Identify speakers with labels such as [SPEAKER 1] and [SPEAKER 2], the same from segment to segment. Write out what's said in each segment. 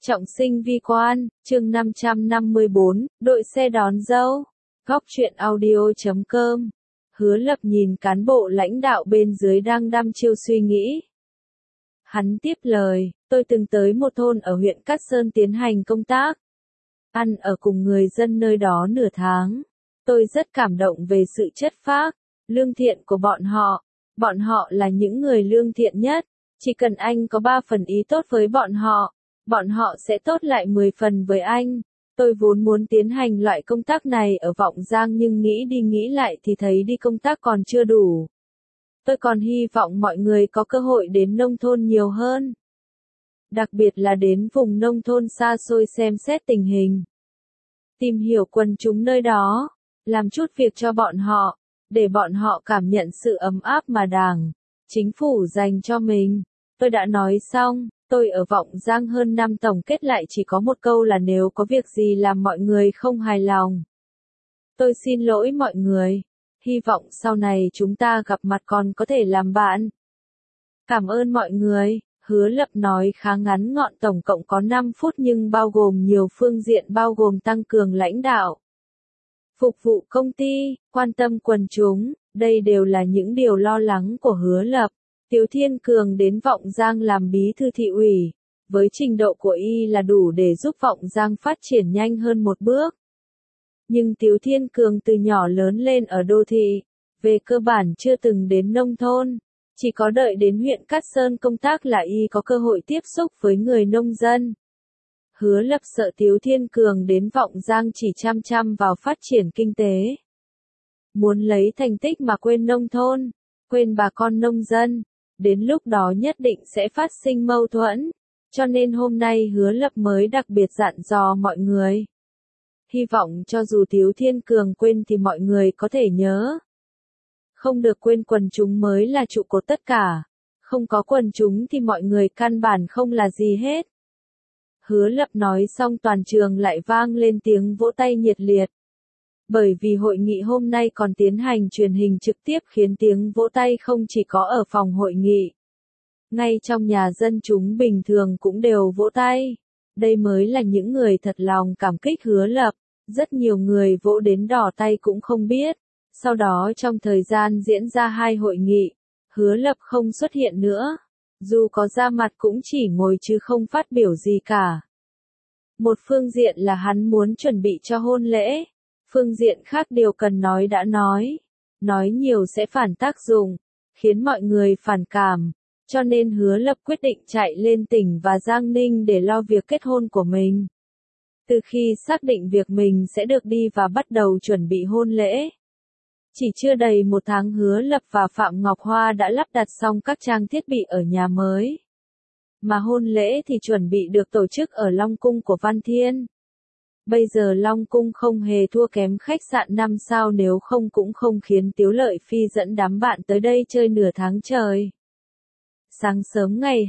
[SPEAKER 1] Trọng sinh vi quan, chương 554, đội xe đón dâu. Góc truyện audio.com. Hứa Lập nhìn cán bộ lãnh đạo bên dưới đang đăm chiêu suy nghĩ. Hắn tiếp lời, tôi từng tới một thôn ở huyện Cát Sơn tiến hành công tác. Ăn ở cùng người dân nơi đó nửa tháng. Tôi rất cảm động về sự chất phác, lương thiện của bọn họ. Bọn họ là những người lương thiện nhất. Chỉ cần anh có 3 phần ý tốt với bọn họ sẽ tốt lại 10 phần với anh. Tôi vốn muốn tiến hành loại công tác này ở Vọng Giang nhưng nghĩ đi nghĩ lại thì thấy đi công tác còn chưa đủ. Tôi còn hy vọng mọi người có cơ hội đến nông thôn nhiều hơn. Đặc biệt là đến vùng nông thôn xa xôi xem xét tình hình. Tìm hiểu quần chúng nơi đó, làm chút việc cho bọn họ, để bọn họ cảm nhận sự ấm áp mà Đảng, Chính phủ dành cho mình. Tôi đã nói xong. Tôi ở Vọng Giang hơn năm tổng kết lại chỉ có một câu là nếu có việc gì làm mọi người không hài lòng. Tôi xin lỗi mọi người. Hy vọng sau này chúng ta gặp mặt còn có thể làm bạn. Cảm ơn mọi người. Hứa Lập nói khá ngắn gọn, tổng cộng có 5 phút nhưng bao gồm nhiều phương diện, bao gồm tăng cường lãnh đạo, phục vụ công ty, quan tâm quần chúng. Đây đều là những điều lo lắng của Hứa Lập. Tiếu Thiên Cường đến Vọng Giang làm bí thư thị ủy, với trình độ của y là đủ để giúp Vọng Giang phát triển nhanh hơn một bước. Nhưng Tiếu Thiên Cường từ nhỏ lớn lên ở đô thị, về cơ bản chưa từng đến nông thôn, chỉ có đợi đến huyện Cát Sơn công tác là y có cơ hội tiếp xúc với người nông dân. Hứa Lập sợ Tiếu Thiên Cường đến Vọng Giang chỉ chăm chăm vào phát triển kinh tế. Muốn lấy thành tích mà quên nông thôn, quên bà con nông dân. Đến lúc đó nhất định sẽ phát sinh mâu thuẫn, cho nên hôm nay Hứa Lập mới đặc biệt dặn dò mọi người. Hy vọng cho dù Tiếu Thiên Cường quên thì mọi người có thể nhớ. Không được quên quần chúng mới là trụ cột tất cả, không có quần chúng thì mọi người căn bản không là gì hết. Hứa Lập nói xong toàn trường lại vang lên tiếng vỗ tay nhiệt liệt. Bởi vì hội nghị hôm nay còn tiến hành truyền hình trực tiếp khiến tiếng vỗ tay không chỉ có ở phòng hội nghị. Ngay trong nhà dân chúng bình thường cũng đều vỗ tay. Đây mới là những người thật lòng cảm kích Hứa Lập. Rất nhiều người vỗ đến đỏ tay cũng không biết. Sau đó trong thời gian diễn ra 2 hội nghị, Hứa Lập không xuất hiện nữa. Dù có ra mặt cũng chỉ ngồi chứ không phát biểu gì cả. Một phương diện là hắn muốn chuẩn bị cho hôn lễ. Phương diện khác điều cần nói đã nói nhiều sẽ phản tác dụng, khiến mọi người phản cảm, cho nên Hứa Lập quyết định chạy lên tỉnh và Giang Ninh để lo việc kết hôn của mình. Từ khi xác định việc mình sẽ được đi và bắt đầu chuẩn bị hôn lễ. Chỉ chưa đầy 1 tháng Hứa Lập và Phạm Ngọc Hoa đã lắp đặt xong các trang thiết bị ở nhà mới. Mà hôn lễ thì chuẩn bị được tổ chức ở Long Cung của Văn Thiên. Bây giờ Long Cung không hề thua kém khách sạn 5 sao, nếu không cũng không khiến Tiếu Lợi Phi dẫn đám bạn tới đây chơi nửa tháng trời. Sáng sớm ngày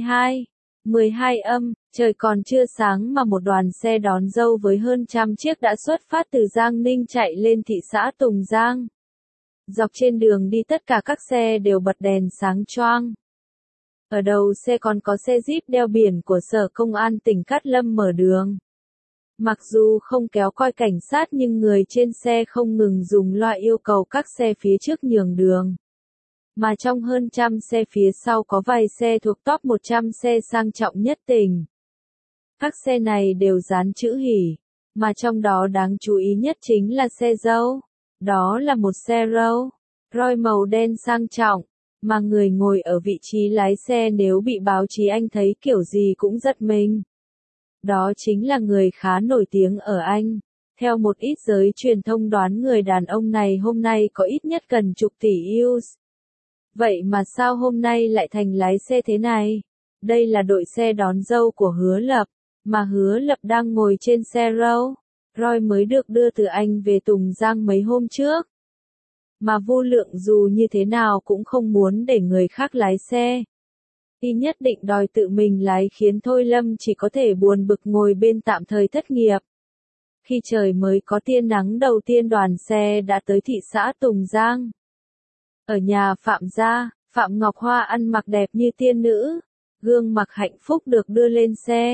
[SPEAKER 1] 12 âm, trời còn chưa sáng mà một đoàn xe đón dâu với hơn 100 chiếc đã xuất phát từ Giang Ninh chạy lên thị xã Tùng Giang. Dọc trên đường đi tất cả các xe đều bật đèn sáng choang. Ở đầu xe còn có xe Jeep đeo biển của Sở Công an tỉnh Cát Lâm mở đường. Mặc dù không kéo coi cảnh sát nhưng người trên xe không ngừng dùng loa yêu cầu các xe phía trước nhường đường. Mà trong hơn 100 xe phía sau có vài xe thuộc top 100 xe sang trọng nhất tỉnh. Các xe này đều dán chữ hỉ, mà trong đó đáng chú ý nhất chính là xe dâu. Đó là một xe Rolls Royce màu đen sang trọng, mà người ngồi ở vị trí lái xe nếu bị báo chí Anh thấy kiểu gì cũng giật mình. Đó chính là người khá nổi tiếng ở Anh. Theo một ít giới truyền thông đoán người đàn ông này hôm nay có ít nhất gần chục tỷ views. Vậy mà sao hôm nay lại thành lái xe thế này? Đây là đội xe đón dâu của Hứa Lập, mà Hứa Lập đang ngồi trên xe Rolls Royce mới được đưa từ Anh về Tùng Giang mấy hôm trước. Mà Vu Lượng dù như thế nào cũng không muốn để người khác lái xe. Y nhất định đòi tự mình lái khiến Thôi Lâm chỉ có thể buồn bực ngồi bên tạm thời thất nghiệp. Khi trời mới có tia nắng đầu tiên đoàn xe đã tới thị xã Tùng Giang. Ở nhà Phạm gia, Phạm Ngọc Hoa ăn mặc đẹp như tiên nữ, gương mặt hạnh phúc được đưa lên xe.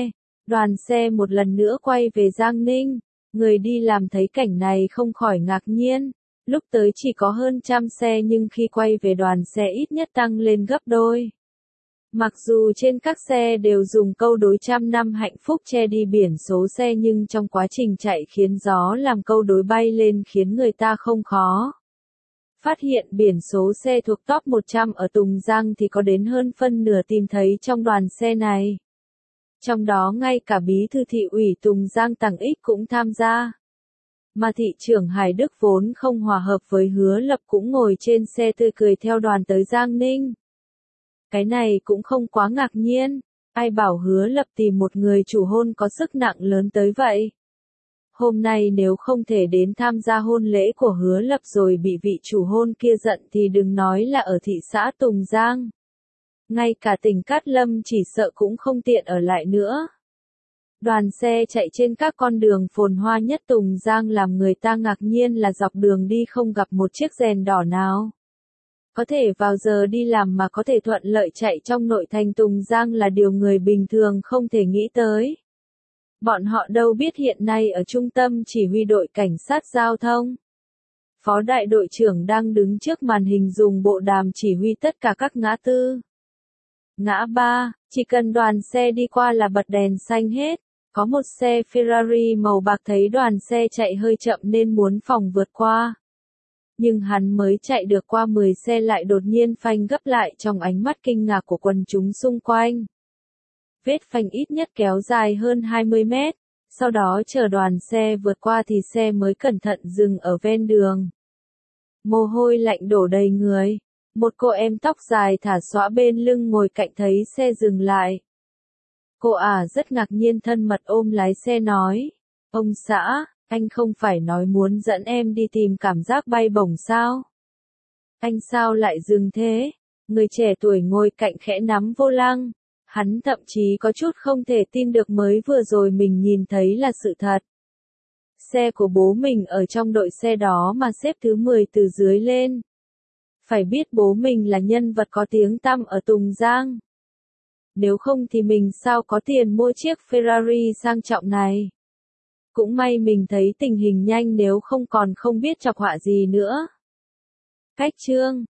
[SPEAKER 1] Đoàn xe một lần nữa quay về Giang Ninh. Người đi làm thấy cảnh này không khỏi ngạc nhiên. Lúc tới chỉ có hơn 100 xe nhưng khi quay về đoàn xe ít nhất tăng lên gấp đôi. Mặc dù trên các xe đều dùng câu đối 100 năm hạnh phúc che đi biển số xe nhưng trong quá trình chạy khiến gió làm câu đối bay lên khiến người ta không khó phát hiện biển số xe thuộc top 100 ở Tùng Giang thì có đến hơn phân nửa tìm thấy trong đoàn xe này. Trong đó ngay cả bí thư thị ủy Tùng Giang Tằng Ích cũng tham gia. Mà thị trưởng Hải Đức vốn không hòa hợp với Hứa Lập cũng ngồi trên xe tươi cười theo đoàn tới Giang Ninh. Cái này cũng không quá ngạc nhiên, ai bảo Hứa Lập tìm một người chủ hôn có sức nặng lớn tới vậy. Hôm nay nếu không thể đến tham gia hôn lễ của Hứa Lập rồi bị vị chủ hôn kia giận thì đừng nói là ở thị xã Tùng Giang. Ngay cả tỉnh Cát Lâm chỉ sợ cũng không tiện ở lại nữa. Đoàn xe chạy trên các con đường phồn hoa nhất Tùng Giang làm người ta ngạc nhiên là dọc đường đi không gặp một chiếc đèn đỏ nào. Có thể vào giờ đi làm mà có thể thuận lợi chạy trong nội thành Tùng Giang là điều người bình thường không thể nghĩ tới. Bọn họ đâu biết hiện nay ở trung tâm chỉ huy đội cảnh sát giao thông. Phó đại đội trưởng đang đứng trước màn hình dùng bộ đàm chỉ huy tất cả các ngã tư. Ngã ba, chỉ cần đoàn xe đi qua là bật đèn xanh hết. Có một xe Ferrari màu bạc thấy đoàn xe chạy hơi chậm nên muốn phòng vượt qua. Nhưng hắn mới chạy được qua 10 xe lại đột nhiên phanh gấp lại trong ánh mắt kinh ngạc của quần chúng xung quanh. Vết phanh ít nhất kéo dài hơn 20 mét, sau đó chờ đoàn xe vượt qua thì xe mới cẩn thận dừng ở ven đường. Mồ hôi lạnh đổ đầy người, một cô em tóc dài thả xõa bên lưng ngồi cạnh thấy xe dừng lại. Cô rất ngạc nhiên thân mật ôm lái xe nói, ông xã, anh không phải nói muốn dẫn em đi tìm cảm giác bay bổng sao? Anh sao lại dừng thế? Người trẻ tuổi ngồi cạnh khẽ nắm vô lăng. Hắn thậm chí có chút không thể tin được mới vừa rồi mình nhìn thấy là sự thật. Xe của bố mình ở trong đội xe đó mà xếp thứ 10 từ dưới lên. Phải biết bố mình là nhân vật có tiếng tăm ở Tùng Giang. Nếu không thì mình sao có tiền mua chiếc Ferrari sang trọng này. Cũng may mình thấy tình hình nhanh nếu không còn không biết chọc họa gì nữa. Cách chương